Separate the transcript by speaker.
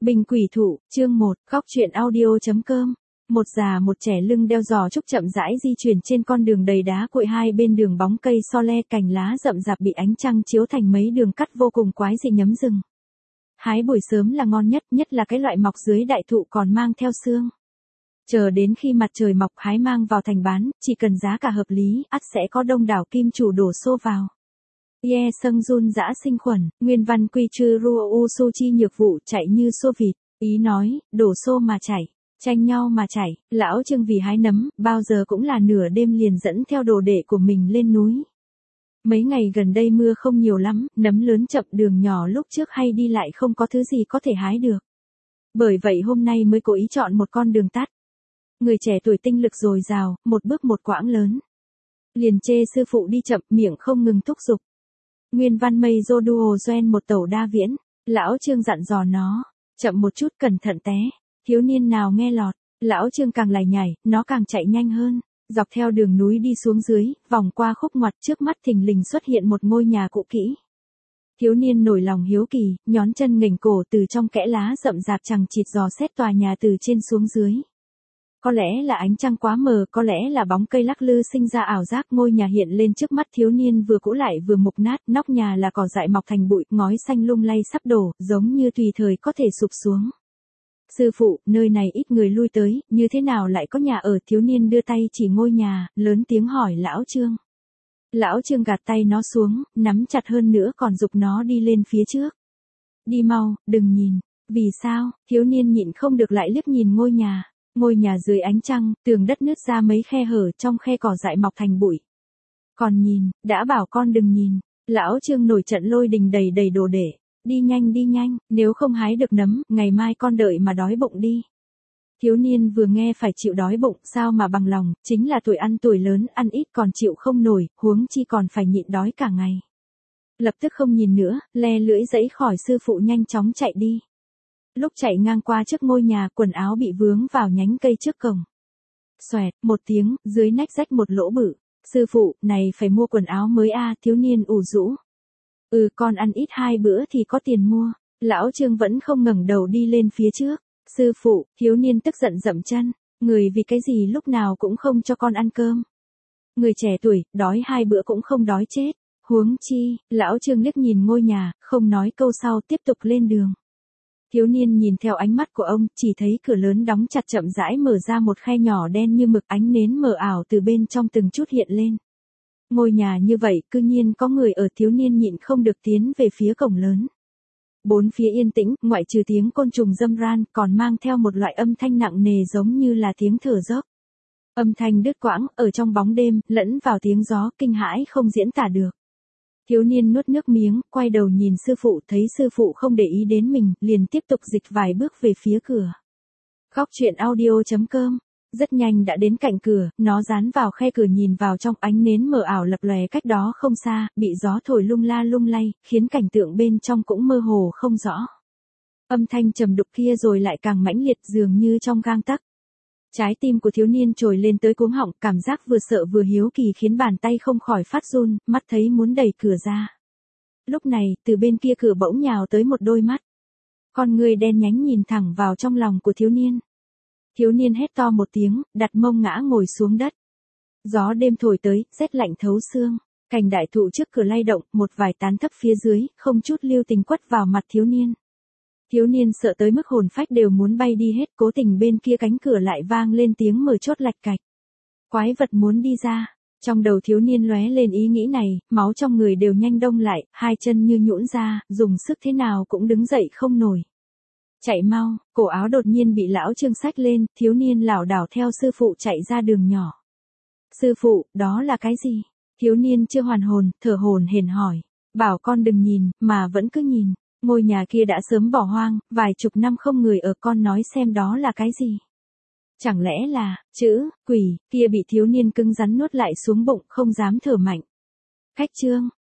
Speaker 1: Bình quỷ thụ, chương 1, góc truyện audio.com. Một già một trẻ lưng đeo giò trúc chậm rãi di chuyển trên con đường đầy đá cuội, hai bên đường bóng cây so le, cành lá rậm rạp bị ánh trăng chiếu thành mấy đường cắt vô cùng quái dị nhấm rừng. Hái buổi sớm là ngon nhất, nhất là cái loại mọc dưới đại thụ còn mang theo xương. Chờ đến khi mặt trời mọc hái mang vào thành bán, chỉ cần giá cả hợp lý, ắt sẽ có đông đảo kim chủ đổ xô vào. Ye Sâng Jun dã sinh khuẩn, nguyên văn quy chư ruo u su chi nhược vụ chạy như xô vịt, ý nói, đổ xô mà chảy, tranh nhau mà chảy, lão Trương vì hái nấm, bao giờ cũng là nửa đêm liền dẫn theo đồ đệ của mình lên núi. Mấy ngày gần đây mưa không nhiều lắm, nấm lớn chậm, đường nhỏ lúc trước hay đi lại không có thứ gì có thể hái được. Bởi vậy hôm nay mới cố ý chọn một con đường tắt. Người trẻ tuổi tinh lực dồi dào, một bước một quãng lớn. Liền chê sư phụ đi chậm, miệng không ngừng thúc giục. Nguyên văn mây dô đuồ doen một tẩu đa viễn, lão Trương dặn dò nó, chậm một chút cẩn thận té, thiếu niên nào nghe lọt, lão Trương càng lải nhải, nó càng chạy nhanh hơn, dọc theo đường núi đi xuống dưới, vòng qua khúc ngoặt trước mắt thình lình xuất hiện một ngôi nhà cũ kỹ. Thiếu niên nổi lòng hiếu kỳ, nhón chân nghềnh cổ từ trong kẽ lá rậm rạp chằng chịt dò xét tòa nhà từ trên xuống dưới. Có lẽ là ánh trăng quá mờ, có lẽ là bóng cây lắc lư sinh ra ảo giác, ngôi nhà hiện lên trước mắt thiếu niên vừa cũ lại vừa mục nát, nóc nhà là cỏ dại mọc thành bụi, ngói xanh lung lay sắp đổ, giống như tùy thời có thể sụp xuống. Sư phụ, nơi này ít người lui tới, như thế nào lại có nhà ở? Thiếu niên đưa tay chỉ ngôi nhà, lớn tiếng hỏi lão Trương. Lão Trương gạt tay nó xuống, nắm chặt hơn nữa còn giục nó đi lên phía trước. Đi mau, đừng nhìn. Vì sao? Thiếu niên nhịn không được lại liếc nhìn ngôi nhà. Ngôi nhà dưới ánh trăng, tường đất nứt ra mấy khe hở, trong khe cỏ dại mọc thành bụi. Còn nhìn, đã bảo con đừng nhìn. Lão Trương nổi trận lôi đình đầy đồ để. Đi nhanh, nếu không hái được nấm, ngày mai con đợi mà đói bụng đi. Thiếu niên vừa nghe phải chịu đói bụng, sao mà bằng lòng, chính là tuổi ăn tuổi lớn, ăn ít còn chịu không nổi, huống chi còn phải nhịn đói cả ngày. Lập tức không nhìn nữa, le lưỡi giãy khỏi sư phụ nhanh chóng chạy đi. Lúc chạy ngang qua trước ngôi nhà, quần áo bị vướng vào nhánh cây trước cổng. Xoẹt, một tiếng, dưới nách rách một lỗ bự. Sư phụ, này phải mua quần áo mới à? Thiếu niên ủ rũ. Con ăn ít 2 bữa thì có tiền mua. Lão Trương vẫn không ngẩng đầu đi lên phía trước. Sư phụ, thiếu niên tức giận dậm chân. Người vì cái gì lúc nào cũng không cho con ăn cơm. Người trẻ tuổi, đói 2 bữa cũng không đói chết. Huống chi, lão Trương liếc nhìn ngôi nhà, không nói câu sau, tiếp tục lên đường. Thiếu niên nhìn theo ánh mắt của ông, chỉ thấy cửa lớn đóng chặt chậm rãi mở ra một khe nhỏ đen như mực, ánh nến mờ ảo từ bên trong từng chút hiện lên. Ngôi nhà như vậy, cư nhiên có người ở, thiếu niên nhịn không được tiến về phía cổng lớn. Bốn phía yên tĩnh, ngoại trừ tiếng côn trùng râm ran, còn mang theo một loại âm thanh nặng nề giống như là tiếng thở dốc. Âm thanh đứt quãng, ở trong bóng đêm, lẫn vào tiếng gió, kinh hãi không diễn tả được. Thiếu niên nuốt nước miếng, quay đầu nhìn sư phụ, thấy sư phụ không để ý đến mình, liền tiếp tục dịch vài bước về phía cửa. Góc truyện audio.com. Rất nhanh đã đến cạnh cửa, nó dán vào khe cửa nhìn vào trong, ánh nến mờ ảo lập lòe cách đó không xa, bị gió thổi lung la lung lay, khiến cảnh tượng bên trong cũng mơ hồ không rõ. Âm thanh trầm đục kia rồi lại càng mãnh liệt, dường như trong gang tấc. Trái tim của thiếu niên trồi lên tới cuống họng, cảm giác vừa sợ vừa hiếu kỳ khiến bàn tay không khỏi phát run, mắt thấy muốn đẩy cửa ra. Lúc này, từ bên kia cửa bỗng nhào tới một đôi mắt. Con người đen nhánh nhìn thẳng vào trong lòng của thiếu niên. Thiếu niên hét to một tiếng, đặt mông ngã ngồi xuống đất. Gió đêm thổi tới, rét lạnh thấu xương. Cành đại thụ trước cửa lay động, một vài tán thấp phía dưới, không chút lưu tình quất vào mặt thiếu niên. Thiếu niên sợ tới mức hồn phách đều muốn bay đi hết, cố tình bên kia cánh cửa lại vang lên tiếng mở chốt lạch cạch. Quái vật muốn đi ra. Trong đầu thiếu niên lóe lên ý nghĩ này, máu trong người đều nhanh đông lại, hai chân như nhũn ra, dùng sức thế nào cũng đứng dậy không nổi. Chạy mau, cổ áo đột nhiên bị lão Trương xách lên, thiếu niên lảo đảo theo sư phụ chạy ra đường nhỏ. Sư phụ, đó là cái gì? Thiếu niên chưa hoàn hồn, thở hổn hển hỏi. Bảo con đừng nhìn, mà vẫn cứ nhìn. Ngôi nhà kia đã sớm bỏ hoang, vài chục năm không người ở, con nói xem đó là cái gì? Chẳng lẽ là, chữ, quỷ, kia bị thiếu niên cứng rắn nuốt lại xuống bụng, không dám thở mạnh. Khách Trương,